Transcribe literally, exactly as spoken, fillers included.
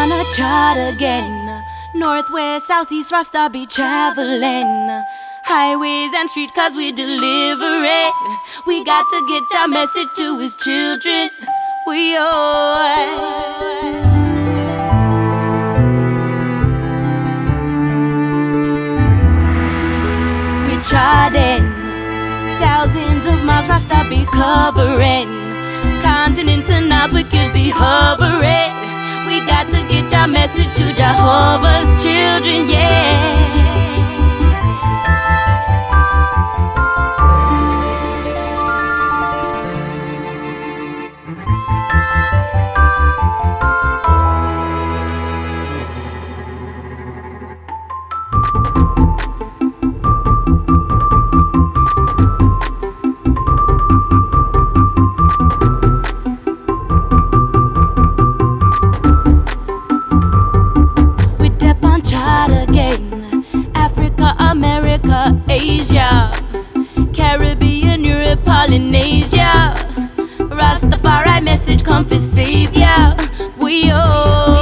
on a chart again. Northwest, southeast, Rasta be traveling. Highways and streets, cause we deliver it. We got to get our message to his children. We owe. We trodden thousands of miles, Rasta be covering. Continents and ours, we could be hovering. We got to get our message to Jehovah's children, yeah. Africa, America, Asia, Caribbean, Europe, Polynesia. Rastafari message come for savior. We all